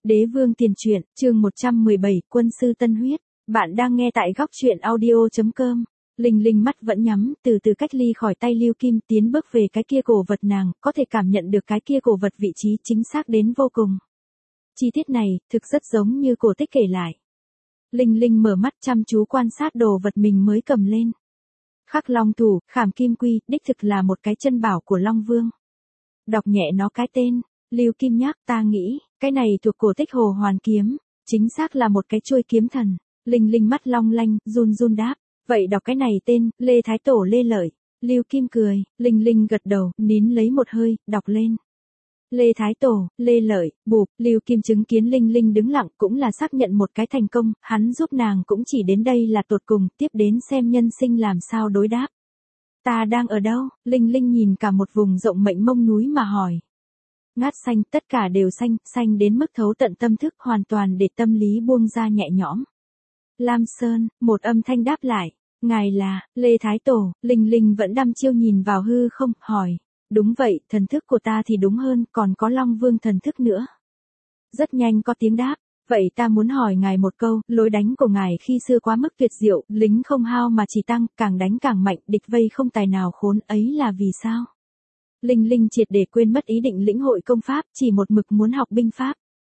Đế vương tiền truyện, chương 117, quân sư Tân Huyết. Bạn đang nghe tại góc truyện audio.com. Linh Linh mắt vẫn nhắm, từ từ cách ly khỏi tay Lưu Kim, tiến bước về cái kia cổ vật. Nàng có thể cảm nhận được cái kia cổ vật vị trí chính xác đến vô cùng. Chi tiết này thực rất giống như cổ tích kể lại. Linh Linh mở mắt chăm chú quan sát đồ vật mình mới cầm lên. Khắc Long thủ, khảm kim quy, đích thực là một cái chân bảo của Long Vương. Đọc nhẹ nó cái tên. Lưu Kim nhắc, ta nghĩ, cái này thuộc cổ tích Hồ Hoàn kiếm, chính xác là một cái chuôi kiếm thần. Linh Linh mắt long lanh, run run đáp, vậy đọc cái này tên, Lê Thái Tổ Lê Lợi. Lưu Kim cười, Linh Linh gật đầu, nín lấy một hơi, đọc lên. Lê Thái Tổ, Lê Lợi, bụp, Lưu Kim chứng kiến Linh Linh đứng lặng cũng là xác nhận một cái thành công, hắn giúp nàng cũng chỉ đến đây là tột cùng, tiếp đến xem nhân sinh làm sao đối đáp. Ta đang ở đâu? Linh Linh nhìn cả một vùng rộng mênh mông núi mà hỏi. Ngát xanh, tất cả đều xanh, xanh đến mức thấu tận tâm thức, hoàn toàn để tâm lý buông ra nhẹ nhõm. Lam Sơn, một âm thanh đáp lại, ngài là, Lê Thái Tổ. Linh Linh vẫn đăm chiêu nhìn vào hư không, hỏi, đúng vậy, thần thức của ta thì đúng hơn, còn có Long Vương thần thức nữa. Rất nhanh có tiếng đáp, vậy ta muốn hỏi ngài một câu, lối đánh của ngài khi xưa quá mức tuyệt diệu, lính không hao mà chỉ tăng, càng đánh càng mạnh, địch vây không tài nào khốn, ấy là vì sao? Linh Linh triệt để quên mất ý định lĩnh hội công pháp, chỉ một mực muốn học binh pháp.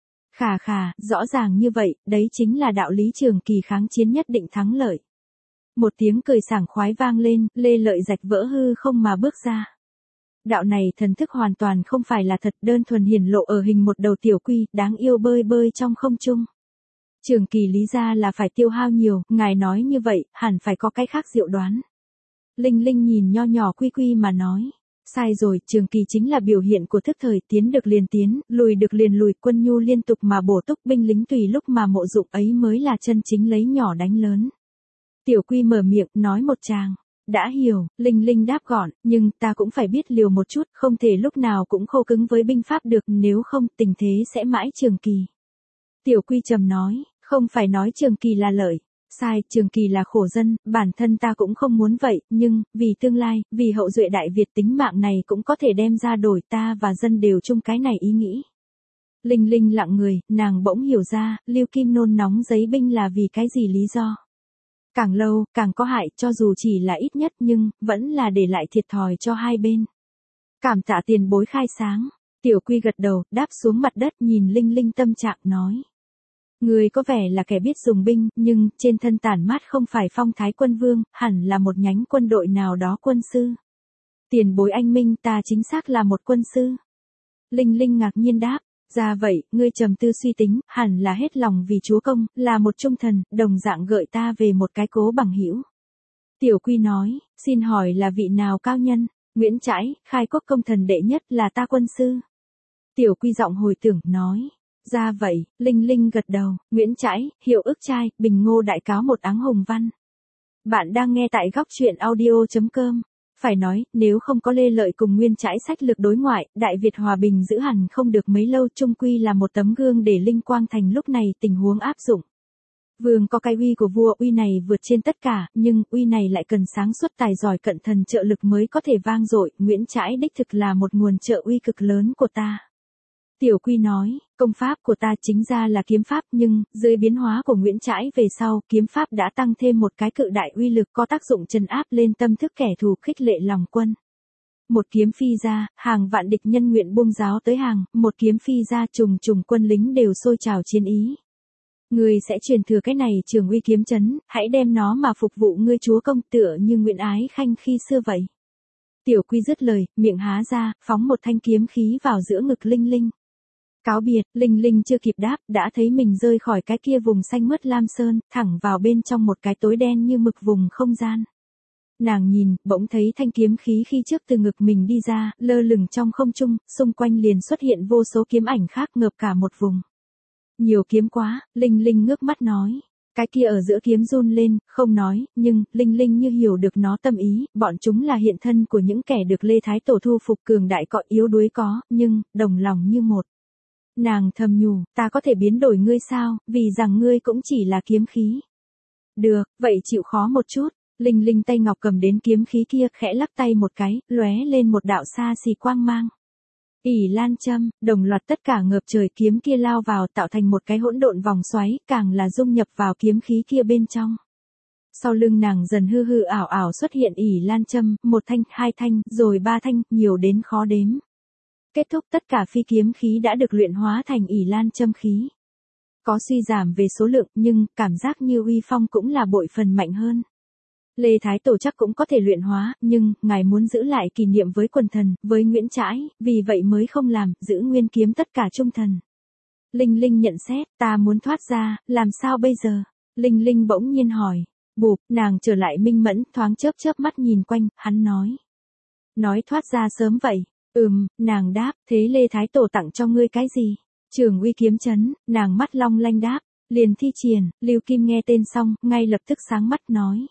Khà, rõ ràng như vậy, đấy chính là đạo lý trường kỳ kháng chiến nhất định thắng lợi. Một tiếng cười sảng khoái vang lên, Lê Lợi rạch vỡ hư không mà bước ra. Đạo này thần thức hoàn toàn không phải là thật, đơn thuần hiển lộ ở hình một đầu tiểu quy, đáng yêu bơi bơi trong không trung. Trường kỳ lý ra là phải tiêu hao nhiều, ngài nói như vậy, hẳn phải có cái khác diệu đoán. Linh Linh nhìn nho nhỏ quy quy mà nói. Sai rồi, trường kỳ chính là biểu hiện của thức thời, tiến được liền tiến, lùi được liền lùi, quân nhu liên tục mà bổ túc, binh lính tùy lúc mà mộ dụng, ấy mới là chân chính lấy nhỏ đánh lớn. Tiểu quy mở miệng, nói một tràng. Đã hiểu, Linh Linh đáp gọn, nhưng ta cũng phải biết liều một chút, không thể lúc nào cũng khô cứng với binh pháp được, nếu không tình thế sẽ mãi trường kỳ. Tiểu quy trầm nói, không phải nói trường kỳ là lợi. Sai, trường kỳ là khổ dân, bản thân ta cũng không muốn vậy, nhưng, vì tương lai, vì hậu duệ Đại Việt tính mạng này cũng có thể đem ra đổi, ta và dân đều chung cái này ý nghĩ. Linh Linh lặng người, nàng bỗng hiểu ra, Lưu Kim nôn nóng giấy binh là vì cái gì lý do. Càng lâu, càng có hại, cho dù chỉ là ít nhất nhưng, vẫn là để lại thiệt thòi cho hai bên. Cảm tạ tiền bối khai sáng. Tiểu quy gật đầu, đáp xuống mặt đất nhìn Linh Linh tâm trạng nói. Người có vẻ là kẻ biết dùng binh, nhưng trên thân tản mát không phải phong thái quân vương, hẳn là một nhánh quân đội nào đó quân sư. Tiền bối anh minh, ta chính xác là một quân sư. Linh Linh ngạc nhiên đáp, ra vậy, ngươi trầm tư suy tính, hẳn là hết lòng vì chúa công, là một trung thần, đồng dạng gợi ta về một cái cố bằng hữu. Tiểu quy nói, xin hỏi là vị nào cao nhân? Nguyễn Trãi, khai quốc công thần đệ nhất là ta quân sư. Tiểu quy giọng hồi tưởng nói. Ra vậy, Linh Linh gật đầu, Nguyễn Trãi, hiệu ức trai, Bình Ngô đại cáo một áng hùng văn. Bạn đang nghe tại góc truyện audio.com. Phải nói, nếu không có Lê Lợi cùng Nguyễn Trãi sách lược đối ngoại, Đại Việt hòa bình giữ hẳn không được mấy lâu, chung quy là một tấm gương để Linh Quang Thành lúc này tình huống áp dụng. Vương có cái uy của vua, uy này vượt trên tất cả, nhưng uy này lại cần sáng suốt tài giỏi cận thần trợ lực mới có thể vang dội, Nguyễn Trãi đích thực là một nguồn trợ uy cực lớn của ta. Tiểu quy nói, công pháp của ta chính ra là kiếm pháp, nhưng, dưới biến hóa của Nguyễn Trãi về sau, kiếm pháp đã tăng thêm một cái cự đại uy lực có tác dụng trấn áp lên tâm thức kẻ thù, khích lệ lòng quân. Một kiếm phi ra, hàng vạn địch nhân nguyện buông giáo tới hàng, một kiếm phi ra, trùng quân lính đều sôi trào chiến ý. Ngươi sẽ truyền thừa cái này trường uy kiếm chấn, hãy đem nó mà phục vụ ngươi chúa công, tựa như Nguyễn Ái Khanh khi xưa vậy. Tiểu quy dứt lời, miệng há ra, phóng một thanh kiếm khí vào giữa ngực Linh Linh. Cáo biệt, Linh Linh chưa kịp đáp, đã thấy mình rơi khỏi cái kia vùng xanh mướt Lam Sơn, thẳng vào bên trong một cái tối đen như mực vùng không gian. Nàng nhìn, bỗng thấy thanh kiếm khí khi trước từ ngực mình đi ra, lơ lửng trong không trung, xung quanh liền xuất hiện vô số kiếm ảnh khác ngập cả một vùng. Nhiều kiếm quá, Linh Linh ngước mắt nói. Cái kia ở giữa kiếm run lên, không nói, nhưng, Linh Linh như hiểu được nó tâm ý, bọn chúng là hiện thân của những kẻ được Lê Thái Tổ thu phục, cường đại có, yếu đuối có, nhưng, đồng lòng như một. Nàng thầm nhủ, ta có thể biến đổi ngươi sao, vì rằng ngươi cũng chỉ là kiếm khí. Được, vậy chịu khó một chút. Linh Linh tay ngọc cầm đến kiếm khí kia, khẽ lắc tay một cái, lóe lên một đạo xa xì quang mang. ỷ lan châm, đồng loạt tất cả ngập trời kiếm kia lao vào tạo thành một cái hỗn độn vòng xoáy, càng là dung nhập vào kiếm khí kia bên trong. Sau lưng nàng dần hư hư ảo ảo xuất hiện ỷ lan châm, một thanh, hai thanh, rồi ba thanh, nhiều đến khó đếm. Kết thúc tất cả phi kiếm khí đã được luyện hóa thành ỷ lan châm khí. Có suy giảm về số lượng nhưng cảm giác như uy phong cũng là bội phần mạnh hơn. Lê Thái Tổ chắc cũng có thể luyện hóa, nhưng ngài muốn giữ lại kỷ niệm với quần thần, với Nguyễn Trãi, vì vậy mới không làm, giữ nguyên kiếm tất cả trung thần. Linh Linh nhận xét, ta muốn thoát ra, làm sao bây giờ? Linh Linh bỗng nhiên hỏi. Bụp, nàng trở lại minh mẫn, thoáng chớp chớp mắt nhìn quanh, hắn nói. Nói thoát ra sớm vậy. Nàng đáp, thế Lê Thái Tổ tặng cho ngươi cái gì? Trường Uy kiếm chấn, nàng mắt long lanh đáp, liền thi triển, Lưu Kim nghe tên xong, ngay lập tức sáng mắt nói.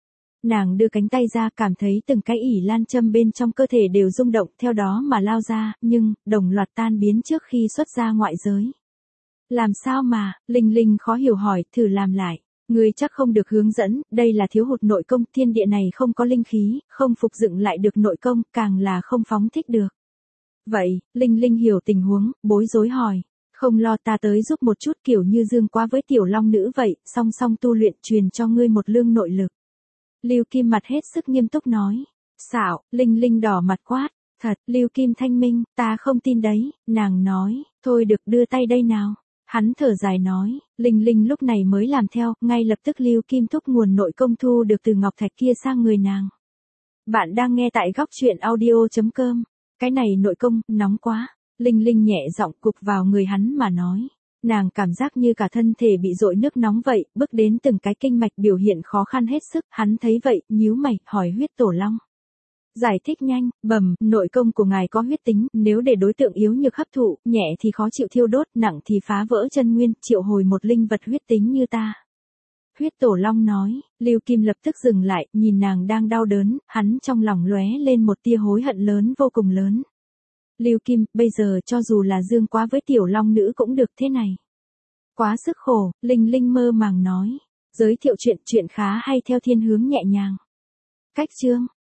Nàng đưa cánh tay ra cảm thấy từng cái ỷ lan châm bên trong cơ thể đều rung động theo đó mà lao ra, nhưng, đồng loạt tan biến trước khi xuất ra ngoại giới. Làm sao mà, Linh Linh khó hiểu hỏi, thử làm lại. Ngươi chắc không được hướng dẫn, đây là thiếu hụt nội công, thiên địa này không có linh khí, không phục dựng lại được nội công, càng là không phóng thích được. Vậy, Linh Linh hiểu tình huống, bối rối hỏi. Không lo ta tới giúp một chút kiểu như Dương Quá với tiểu long nữ vậy, song song tu luyện truyền cho ngươi một lương nội lực. Lưu Kim mặt hết sức nghiêm túc nói. Xạo, Linh Linh đỏ mặt quát. Thật, Lưu Kim thanh minh, ta không tin đấy, nàng nói, thôi được đưa tay đây nào. Hắn thở dài nói, Linh Linh lúc này mới làm theo, ngay lập tức Lưu Kim thúc nguồn nội công thu được từ ngọc thạch kia sang người nàng. Bạn đang nghe tại góc truyện audio.com. Cái này nội công, nóng quá. Linh Linh nhẹ giọng cục vào người hắn mà nói. Nàng cảm giác như cả thân thể bị dội nước nóng vậy, bước đến từng cái kinh mạch biểu hiện khó khăn hết sức, hắn thấy vậy, nhíu mày, hỏi huyết tổ long. Giải thích nhanh, nội công của ngài có huyết tính, nếu để đối tượng yếu nhược hấp thụ, nhẹ thì khó chịu thiêu đốt, nặng thì phá vỡ chân nguyên, triệu hồi một linh vật huyết tính như ta. Huyết tổ long nói, Lưu Kim lập tức dừng lại, nhìn nàng đang đau đớn, hắn trong lòng lóe lên một tia hối hận lớn vô cùng lớn. Lưu Kim, bây giờ cho dù là Dương Quá với tiểu long nữ cũng được thế này. Quá sức khổ, Linh Linh mơ màng nói. Giới thiệu chuyện khá hay theo thiên hướng nhẹ nhàng. Cách chương.